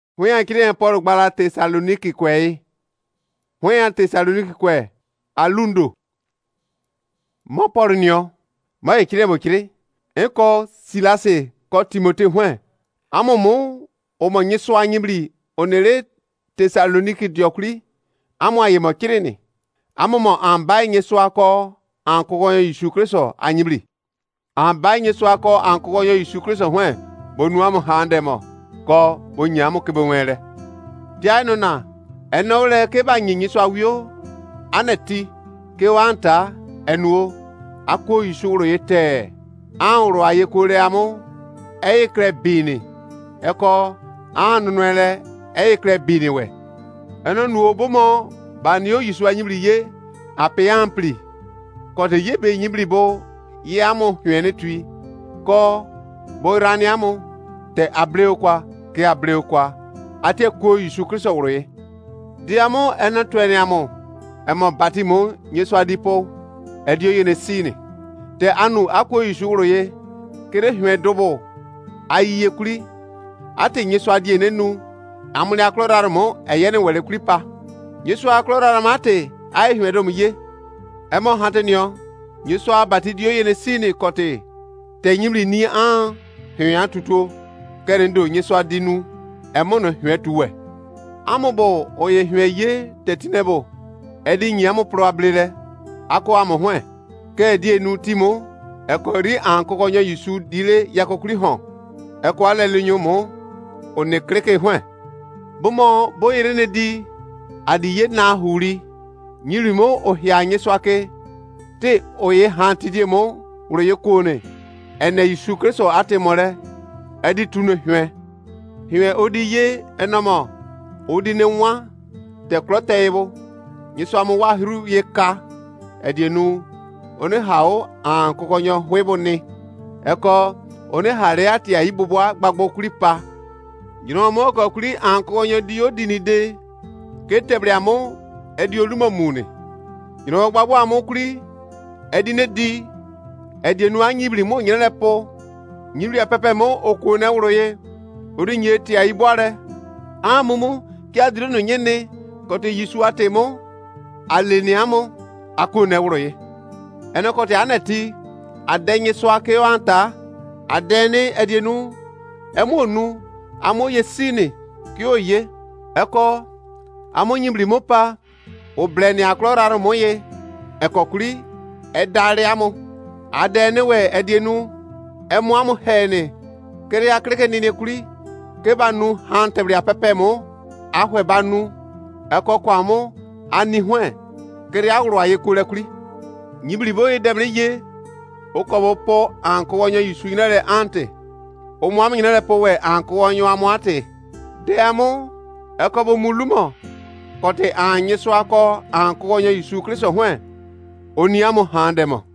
Huyan kire Paul gbala Thessaloniki kwe. Huyan Thessaloniki kwe. Alundo. Mo Paul nyo. Ma kire mo kire. Enko Silase ko Timote hwen. Amomo o mo nyeso anyibli onere Thessaloniki diokri. Amo aye mo kire ni. Amomo ambay nyeso ako ankogo Yesu Kristo anyibli. Ambay nyeso ako ankogo Yesu Kristo hwen. Bonu amo hande mo. Ko bonyamu ke bonwere dia no na enole ke ba nyinyi so awio anati ke wanta enuo akwo isuro yete anro aye kore amu kre bini eko anunwele kre bini we eno nuo bomo ba ni o yisu anyibri ye ape ampli ko de ye be nyibri bo ye amu hwene tui ko bo rani amu te abreu kwa ke abreu kwa ate ko Yesu Kristo woroye diamo ena tweni amo emo batimo nyeso adipo edio yene sine te anu akwo Yesu woroye kere hwe dobo ayiye kuri ate nyeso adie nenu amune aklorarmo eyene wele kuri pa nyeso aklorarma ate ai hwe dom ye emo hatenio nyeso abati dio yene sine kote te nyimri ni an hwe atuto kerendo nyeso adinu emono hwetuwe amobo oye hweye tetinebo edi nyiamo probable ako amohwe ke edi enu timo ekori ankoko nyo Yesu dile yakokuri hon eko alelenyo mo one kreke hwe bomo boyere ne di adiye na huri nyirimo ohia nyeso ake te oye hantidie mo uroye kone ene Yesu Kristo atemore edi tunu hwe odi ye enomo odi ne nwa te krotebo nyiso amu wahiru ye ka edienu one hao an kokonyo hwebo ni eko one hare ati ayibobo gbagbo kuri pa yino mo ko kuri an kokonyo di odi ni de ketebre amu edi olumo mune yino gbagbo amu kuri edi ne di edienu anyibri mo nyelepo nyiri apepe mo okwo na wroye ori nyeti aibware amumu ki adire no nyene kote Yesu atemo aleni amo akwo na wroye eno kote aneti adenye so ake wanta adeni edienu emonu amo yesine ki oye eko amo nyimri mopa obleni akloraro moye ekokuri edare amo adeni we edienu emu amu hene kere akreke nine kuri ke banu hantebri apepemo ahwe banu ekokwamo ani hwe kere awro aye kure kuri nyibli boye debre ye okobo po anko wonyo Yesu inere ante omu amu inere po we anko wonyo amu ate de amu ekobo mulumo kote anyeso ako anko wonyo Yesu Kristo hwe oni amu handemo